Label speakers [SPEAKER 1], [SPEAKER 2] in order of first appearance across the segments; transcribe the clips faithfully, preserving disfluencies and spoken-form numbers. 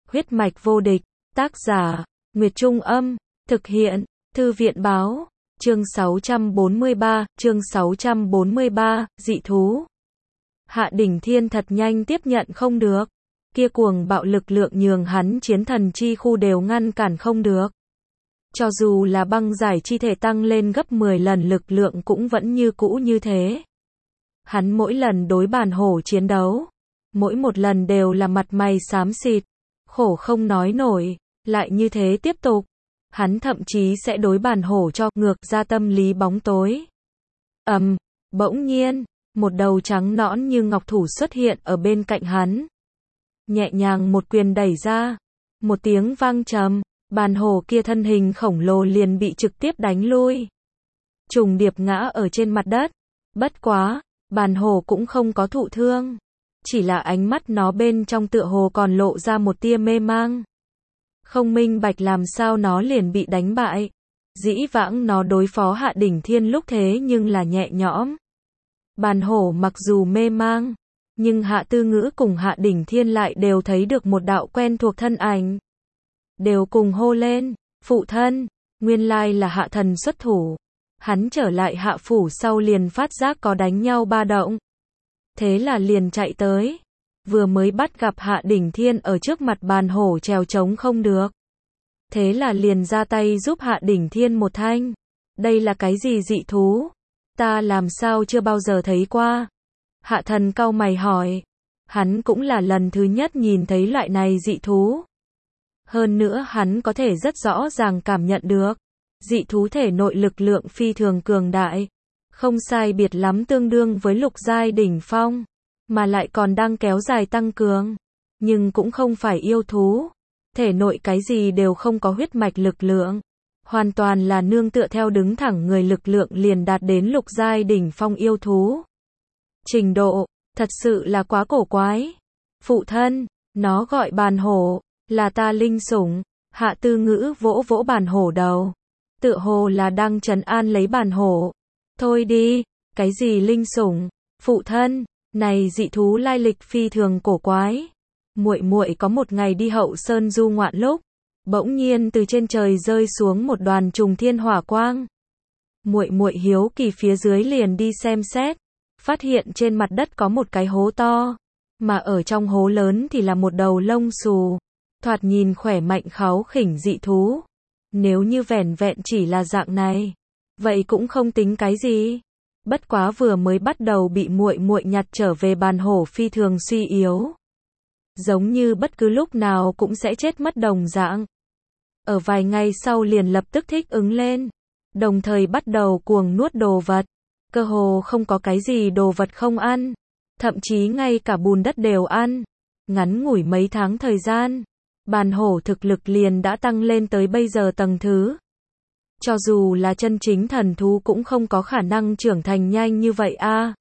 [SPEAKER 1] Huyết mạch vô địch, tác giả, Nguyệt Trung Âm, thực hiện, Thư viện Báo, chương sáu trăm bốn mươi ba, chương sáu trăm bốn mươi ba, dị thú. Hạ Đỉnh Thiên thật nhanh tiếp nhận không được, kia cuồng bạo lực lượng nhường hắn chiến thần chi khu đều ngăn cản không được. Cho dù là băng giải chi thể tăng lên gấp mười lần lực lượng cũng vẫn như cũ như thế. Hắn mỗi lần đối bản hổ chiến đấu, mỗi một lần đều là mặt mày xám xịt, khổ không nói nổi, lại như thế tiếp tục. Hắn thậm chí sẽ đối bản hổ cho ngược ra tâm lý bóng tối. Ầm, bỗng nhiên, một đầu trắng nõn như ngọc thủ xuất hiện ở bên cạnh hắn. Nhẹ nhàng một quyền đẩy ra, một tiếng vang trầm, bản hổ kia thân hình khổng lồ liền bị trực tiếp đánh lui. Trùng điệp ngã ở trên mặt đất. Bất quá, bản hổ cũng không có thụ thương. Chỉ là ánh mắt nó bên trong tựa hồ còn lộ ra một tia mê mang. Không minh bạch làm sao nó liền bị đánh bại. Dĩ vãng nó đối phó Hạ Đỉnh Thiên lúc thế nhưng là nhẹ nhõm. Bản hổ mặc dù mê mang, nhưng Hạ Tư Ngữ cùng Hạ Đỉnh Thiên lại đều thấy được một đạo quen thuộc thân ảnh. Đều cùng hô lên, phụ thân, nguyên lai là Hạ thần xuất thủ. Hắn trở lại Hạ phủ sau liền phát giác có đánh nhau ba động. Thế là liền chạy tới. Vừa mới bắt gặp Hạ Đỉnh Thiên ở trước mặt bản hổ trèo trống không được. Thế là liền ra tay giúp Hạ Đỉnh Thiên một thanh. Đây là cái gì dị thú? Ta làm sao chưa bao giờ thấy qua? Hạ thần cau mày hỏi. Hắn cũng là lần thứ nhất nhìn thấy loại này dị thú. Hơn nữa hắn có thể rất rõ ràng cảm nhận được. Dị thú thể nội lực lượng phi thường cường đại. Không sai biệt lắm tương đương với lục giai đỉnh phong. Mà lại còn đang kéo dài tăng cường. Nhưng cũng không phải yêu thú. Thể nội cái gì đều không có huyết mạch lực lượng. Hoàn toàn là nương tựa theo đứng thẳng người lực lượng liền đạt đến lục giai đỉnh phong yêu thú. Trình độ, thật sự là quá cổ quái. Phụ thân, nó gọi bản hổ, là ta linh sủng. Hạ Tư Ngữ vỗ vỗ bản hổ đầu. Tựa hồ là đang trấn an lấy bản hổ. Thôi đi, cái gì linh sủng, phụ thân, này dị thú lai lịch phi thường cổ quái. Muội muội có một ngày đi Hậu Sơn du ngoạn lúc, bỗng nhiên từ trên trời rơi xuống một đoàn trùng thiên hỏa quang. Muội muội hiếu kỳ phía dưới liền đi xem xét, phát hiện trên mặt đất có một cái hố to, mà ở trong hố lớn thì là một đầu lông xù, thoạt nhìn khỏe mạnh kháu khỉnh dị thú. Nếu như vẻn vẹn chỉ là dạng này, vậy cũng không tính cái gì. Bất quá vừa mới bắt đầu bị muội muội nhặt trở về bản hổ phi thường suy yếu. Giống như bất cứ lúc nào cũng sẽ chết mất đồng dạng. Ở vài ngày sau liền lập tức thích ứng lên. Đồng thời bắt đầu cuồng nuốt đồ vật. Cơ hồ không có cái gì đồ vật không ăn. Thậm chí ngay cả bùn đất đều ăn. Ngắn ngủi mấy tháng thời gian, bản hổ thực lực liền đã tăng lên tới bây giờ tầng thứ. Cho dù là chân chính thần thú cũng không có khả năng trưởng thành nhanh như vậy a.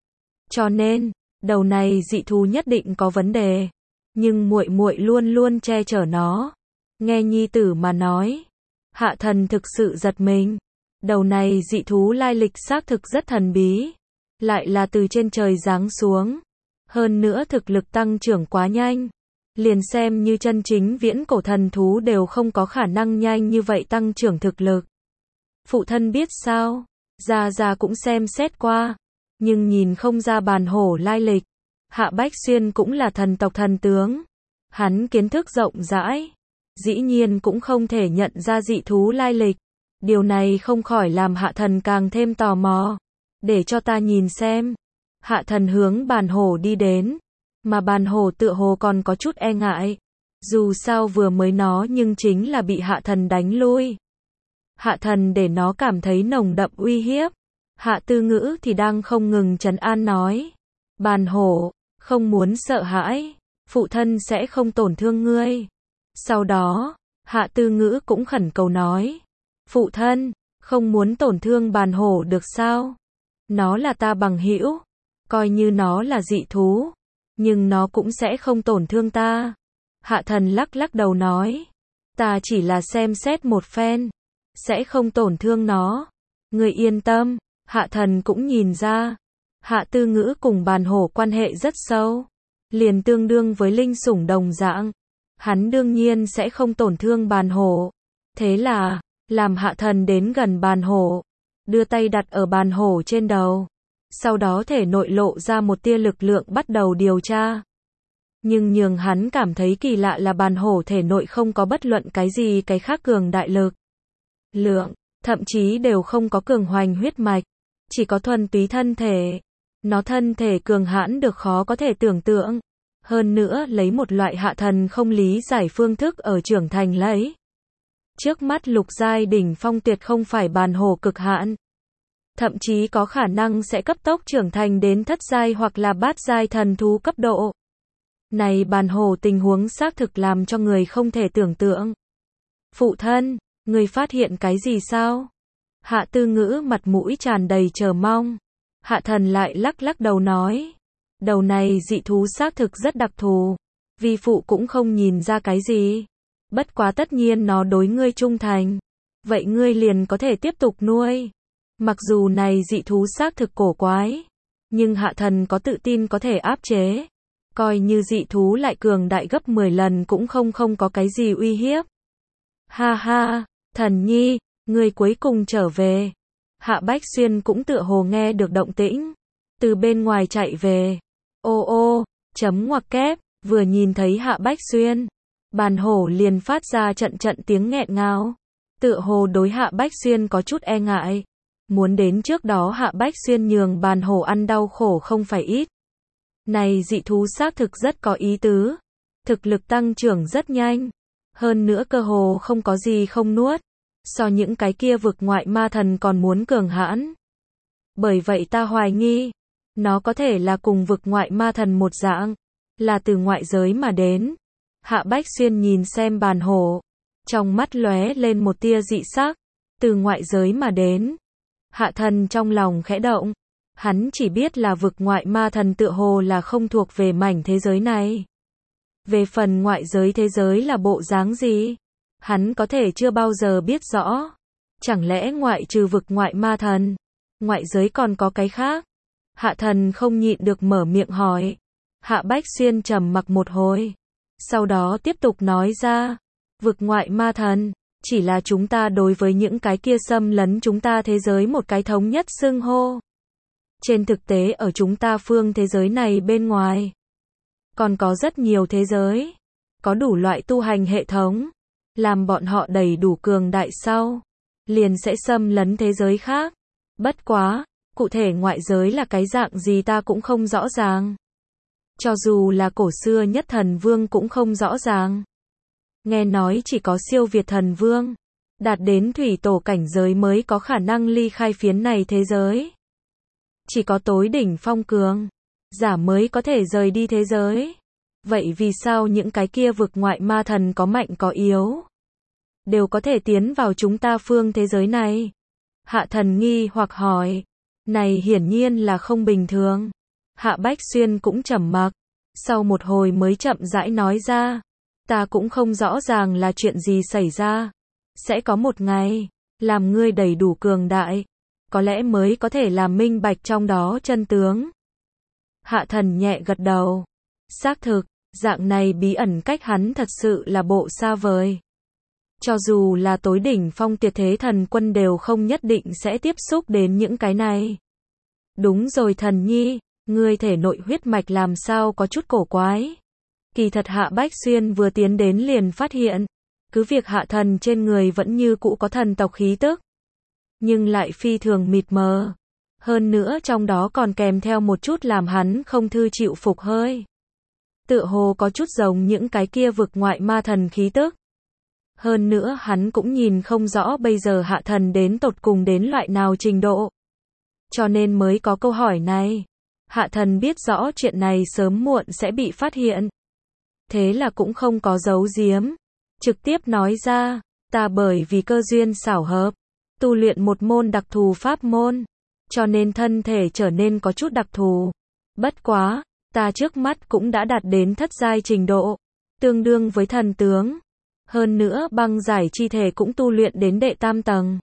[SPEAKER 1] Cho nên, đầu này dị thú nhất định có vấn đề. Nhưng muội muội luôn luôn che chở nó. Nghe nhi tử mà nói, Hạ thần thực sự giật mình. Đầu này dị thú lai lịch xác thực rất thần bí. Lại là từ trên trời giáng xuống. Hơn nữa thực lực tăng trưởng quá nhanh. Liền xem như chân chính viễn cổ thần thú đều không có khả năng nhanh như vậy tăng trưởng thực lực. Phụ thân biết sao? Gia Gia cũng xem xét qua. Nhưng nhìn không ra bản hổ lai lịch. Hạ Bách Xuyên cũng là thần tộc thần tướng. Hắn kiến thức rộng rãi. Dĩ nhiên cũng không thể nhận ra dị thú lai lịch. Điều này không khỏi làm Hạ thần càng thêm tò mò. Để cho ta nhìn xem. Hạ thần hướng bản hổ đi đến. Mà bản hổ tựa hồ còn có chút e ngại. Dù sao vừa mới nó nhưng chính là bị Hạ thần đánh lui. Hạ thần để nó cảm thấy nồng đậm uy hiếp. Hạ Tư Ngữ thì đang không ngừng trấn an nói. Bản hổ, không muốn sợ hãi. Phụ thân sẽ không tổn thương ngươi. Sau đó, Hạ Tư Ngữ cũng khẩn cầu nói. Phụ thân, không muốn tổn thương bản hổ được sao? Nó là ta bằng hữu. Coi như nó là dị thú. Nhưng nó cũng sẽ không tổn thương ta. Hạ thần lắc lắc đầu nói. Ta chỉ là xem xét một phen. Sẽ không tổn thương nó. Ngươi yên tâm. Hạ thần cũng nhìn ra. Hạ Tư Ngữ cùng bản hổ quan hệ rất sâu. Liền tương đương với linh sủng đồng dạng. hắn đương nhiên sẽ không tổn thương bàn hổ. Thế là, làm Hạ Thần đến gần bàn hổ, đưa tay đặt ở bàn hổ trên đầu. Sau đó thể nội lộ ra một tia lực lượng bắt đầu điều tra. Nhưng nhường hắn cảm thấy kỳ lạ là bàn hổ thể nội không có bất luận cái gì cái khác cường đại lực lượng, thậm chí đều không có cường hoành huyết mạch, chỉ có thuần túy thân thể. Nó thân thể cường hãn được khó có thể tưởng tượng. Hơn nữa lấy một loại Hạ Thần không lý giải phương thức ở trưởng thành lấy. Trước mắt lục giai đỉnh phong tuyệt không phải bàn hổ cực hạn. Thậm chí có khả năng sẽ cấp tốc trưởng thành đến thất giai hoặc là bát giai thần thú cấp độ. Này bàn hổ tình huống xác thực làm cho người không thể tưởng tượng. Phụ thân, người phát hiện cái gì sao? Hạ Tư Ngữ mặt mũi tràn đầy chờ mong. Hạ Thần lại lắc lắc đầu nói. Đầu này dị thú xác thực rất đặc thù. Vi phụ cũng không nhìn ra cái gì. Bất quá tất nhiên nó đối ngươi trung thành. Vậy ngươi liền có thể tiếp tục nuôi. Mặc dù này dị thú xác thực cổ quái. Nhưng Hạ Thần có tự tin có thể áp chế. Coi như dị thú lại cường đại gấp mười lần cũng không không có cái gì uy hiếp. Ha ha, Thần nhi, ngươi cuối cùng trở về. Hạ Bách Xuyên cũng tựa hồ nghe được động tĩnh. Từ bên ngoài chạy về. Ô ô, chấm ngoặc kép, vừa nhìn thấy Hạ Bách Xuyên. Bàn hổ liền phát ra trận trận tiếng nghẹn ngào. Tựa hồ đối Hạ Bách Xuyên có chút e ngại. Muốn đến trước đó Hạ Bách Xuyên nhường bàn hổ ăn đau khổ không phải ít. Này dị thú xác thực rất có ý tứ. Thực lực tăng trưởng rất nhanh. Hơn nữa cơ hồ không có gì không nuốt. So những cái kia vực ngoại ma thần còn muốn cường hãn. Bởi vậy ta hoài nghi. Nó có thể là cùng vực ngoại ma thần một dạng. Là từ ngoại giới mà đến. Hạ Bách Xuyên nhìn xem bàn hổ. Trong mắt lóe lên một tia dị sắc. Từ ngoại giới mà đến. Hạ Thần trong lòng khẽ động. Hắn chỉ biết là vực ngoại ma thần tựa hồ là không thuộc về mảnh thế giới này. Về phần ngoại giới thế giới là bộ dáng gì? Hắn có thể chưa bao giờ biết rõ. Chẳng lẽ ngoại trừ vực ngoại ma thần, ngoại giới còn có cái khác? Hạ Thần không nhịn được mở miệng hỏi. Hạ Bách Xuyên trầm mặc một hồi. Sau đó tiếp tục nói ra. Vực ngoại ma thần, chỉ là chúng ta đối với những cái kia xâm lấn chúng ta thế giới một cái thống nhất xưng hô. Trên thực tế ở chúng ta phương thế giới này bên ngoài, còn có rất nhiều thế giới, có đủ loại tu hành hệ thống, làm bọn họ đầy đủ cường đại sau, liền sẽ xâm lấn thế giới khác. Bất quá, cụ thể ngoại giới là cái dạng gì ta cũng không rõ ràng. Cho dù là cổ xưa nhất thần vương cũng không rõ ràng. Nghe nói chỉ có siêu việt thần vương, đạt đến thủy tổ cảnh giới mới có khả năng ly khai phiến này thế giới. Chỉ có tối đỉnh phong cường giả mới có thể rời đi thế giới. Vậy vì sao những cái kia vực ngoại ma thần có mạnh có yếu, đều có thể tiến vào chúng ta phương thế giới này? Hạ Thần nghi hoặc hỏi. Này hiển nhiên là không bình thường. Hạ Bách Xuyên cũng trầm mặc. Sau một hồi mới chậm rãi nói ra. Ta cũng không rõ ràng là chuyện gì xảy ra. Sẽ có một ngày, làm ngươi đầy đủ cường đại, có lẽ mới có thể làm minh bạch trong đó chân tướng. Hạ Thần nhẹ gật đầu. Xác thực, dạng này bí ẩn cách hắn thật sự là bộ xa vời. Cho dù là tối đỉnh phong tuyệt thế thần quân đều không nhất định sẽ tiếp xúc đến những cái này. Đúng rồi Thần nhi, ngươi thể nội huyết mạch làm sao có chút cổ quái. Kỳ thật Hạ Bách Xuyên vừa tiến đến liền phát hiện, cứ việc Hạ Thần trên người vẫn như cũ có thần tộc khí tức, nhưng lại phi thường mịt mờ. Hơn nữa trong đó còn kèm theo một chút làm hắn không thư chịu phục hơi. Tựa hồ có chút giống những cái kia vực ngoại ma thần khí tức. Hơn nữa hắn cũng nhìn không rõ bây giờ Hạ Thần đến tột cùng đến loại nào trình độ. Cho nên mới có câu hỏi này. Hạ Thần biết rõ chuyện này sớm muộn sẽ bị phát hiện. Thế là cũng không có giấu giếm. Trực tiếp nói ra, ta bởi vì cơ duyên xảo hợp, tu luyện một môn đặc thù pháp môn, cho nên thân thể trở nên có chút đặc thù. Bất quá, ta trước mắt cũng đã đạt đến thất giai trình độ, tương đương với thần tướng. Hơn nữa băng giải chi thể cũng tu luyện đến đệ tam tầng.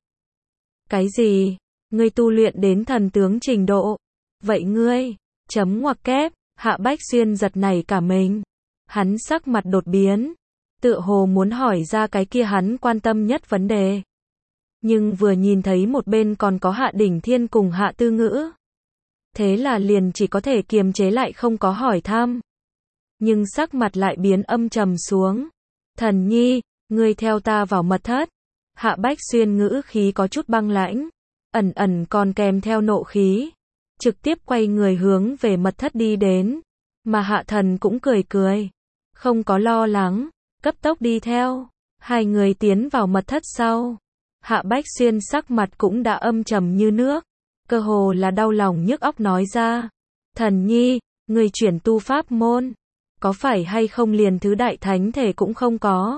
[SPEAKER 1] Cái gì? Ngươi tu luyện đến thần tướng trình độ? Vậy ngươi, chấm ngoặc kép, Hạ Bách Xuyên giật nảy cả mình. Hắn sắc mặt đột biến. tựa hồ muốn hỏi ra cái kia hắn quan tâm nhất vấn đề. Nhưng vừa nhìn thấy một bên còn có Hạ Đỉnh Thiên cùng Hạ Tư Ngữ. Thế là liền chỉ có thể kiềm chế lại không có hỏi thăm. Nhưng sắc mặt lại biến âm trầm xuống. Thần nhi, ngươi theo ta vào mật thất. Hạ Bách Xuyên ngữ khí có chút băng lãnh, ẩn ẩn còn kèm theo nộ khí. Trực tiếp quay người hướng về mật thất đi đến. Mà Hạ Thần cũng cười cười. Không có lo lắng, cấp tốc đi theo. Hai người tiến vào mật thất sau. Hạ Bách Xuyên sắc mặt cũng đã âm trầm như nước. Cơ hồ là đau lòng nhức óc nói ra. Thần nhi, người chuyển tu pháp môn. Có phải hay không liền thứ đại thánh thể cũng không có.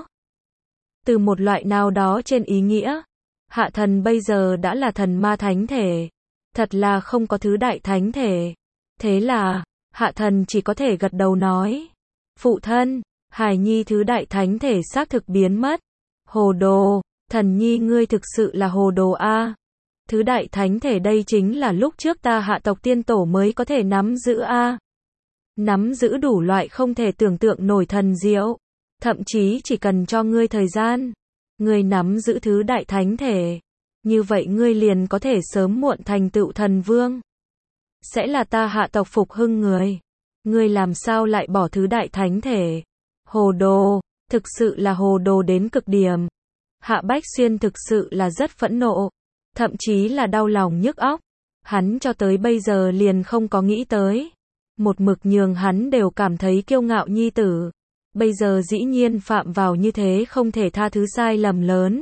[SPEAKER 1] Từ một loại nào đó trên ý nghĩa. Hạ thần bây giờ đã là thần ma thánh thể. Thật là không có thứ đại thánh thể. Thế là, hạ thần chỉ có thể gật đầu nói. Phụ thân, Hải Nhi thứ đại thánh thể xác thực biến mất. Hồ đồ, thần nhi ngươi thực sự là hồ đồ a. Thứ đại thánh thể đây chính là lúc trước ta hạ tộc tiên tổ mới có thể nắm giữ a. Nắm giữ đủ loại không thể tưởng tượng nổi thần diệu. Thậm chí chỉ cần cho ngươi thời gian. Ngươi nắm giữ thứ đại thánh thể. Như vậy ngươi liền có thể sớm muộn thành tựu thần vương. Sẽ là ta hạ tộc phục hưng người. Ngươi làm sao lại bỏ thứ đại thánh thể. Hồ đồ, thực sự là hồ đồ đến cực điểm. Hạ Bách Xuyên thực sự là rất phẫn nộ. Thậm chí là đau lòng nhức óc. Hắn cho tới bây giờ liền không có nghĩ tới. Một mực nhường hắn đều cảm thấy kiêu ngạo nhi tử. Bây giờ dĩ nhiên phạm vào như thế không thể tha thứ sai lầm lớn.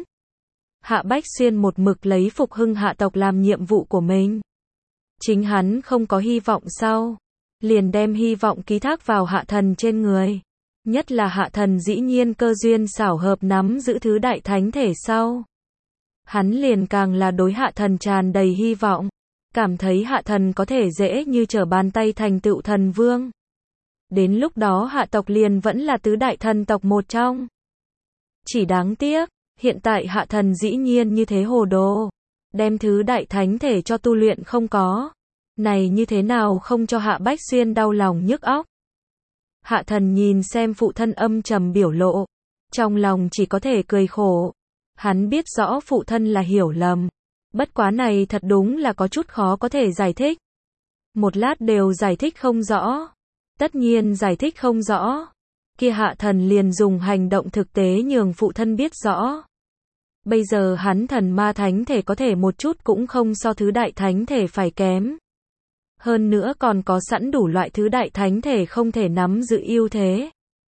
[SPEAKER 1] Hạ Bách Xuyên một mực lấy phục hưng hạ tộc làm nhiệm vụ của mình. Chính hắn không có hy vọng sau. Liền đem hy vọng ký thác vào hạ thần trên người. Nhất là hạ thần dĩ nhiên cơ duyên xảo hợp nắm giữ thứ đại thánh thể sau. Hắn liền càng là đối hạ thần tràn đầy hy vọng. Cảm thấy hạ thần có thể dễ như trở bàn tay thành tựu thần vương. Đến lúc đó hạ tộc liền vẫn là tứ đại thần tộc một trong. Chỉ đáng tiếc, hiện tại hạ thần dĩ nhiên như thế hồ đồ. Đem thứ đại thánh thể cho tu luyện không có. Này như thế nào không cho Hạ Bách Xuyên đau lòng nhức óc. Hạ thần nhìn xem phụ thân âm trầm biểu lộ. Trong lòng chỉ có thể cười khổ. Hắn biết rõ phụ thân là hiểu lầm. Bất quá này thật đúng là có chút khó có thể giải thích. Một lát đều giải thích không rõ. Tất nhiên giải thích không rõ. Kia hạ thần liền dùng hành động thực tế nhường phụ thân biết rõ. Bây giờ hắn thần ma thánh thể có thể một chút cũng không so thứ đại thánh thể phải kém. Hơn nữa còn có sẵn đủ loại thứ đại thánh thể không thể nắm giữ ưu thế.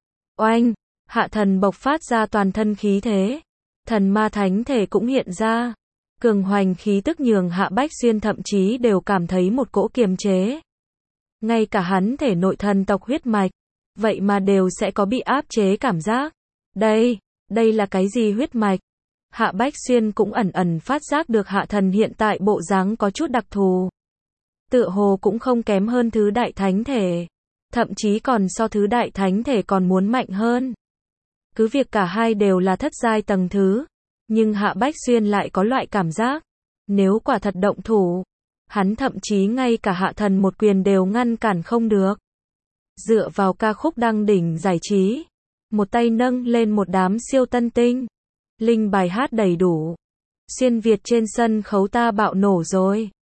[SPEAKER 1] Oanh, hạ thần bộc phát ra toàn thân khí thế. Thần ma thánh thể cũng hiện ra. Cường hoành khí tức nhường Hạ Bách Xuyên thậm chí đều cảm thấy một cỗ kiềm chế. Ngay cả hắn thể nội thần tộc huyết mạch, vậy mà đều sẽ có bị áp chế cảm giác. Đây, đây là cái gì huyết mạch? Hạ Bách Xuyên cũng ẩn ẩn phát giác được hạ thần hiện tại bộ dáng có chút đặc thù. Tựa hồ cũng không kém hơn thứ đại thánh thể. Thậm chí còn so thứ đại thánh thể còn muốn mạnh hơn. Cứ việc cả hai đều là thất giai tầng thứ. Nhưng Hạ Bách Xuyên lại có loại cảm giác. Nếu quả thật động thủ. Hắn thậm chí ngay cả hạ thần một quyền đều ngăn cản không được. Dựa vào ca khúc đăng đỉnh giải trí. Một tay nâng lên một đám siêu tân tinh. Linh bài hát đầy đủ. Xuyên Việt trên sân khấu ta bạo nổ rồi.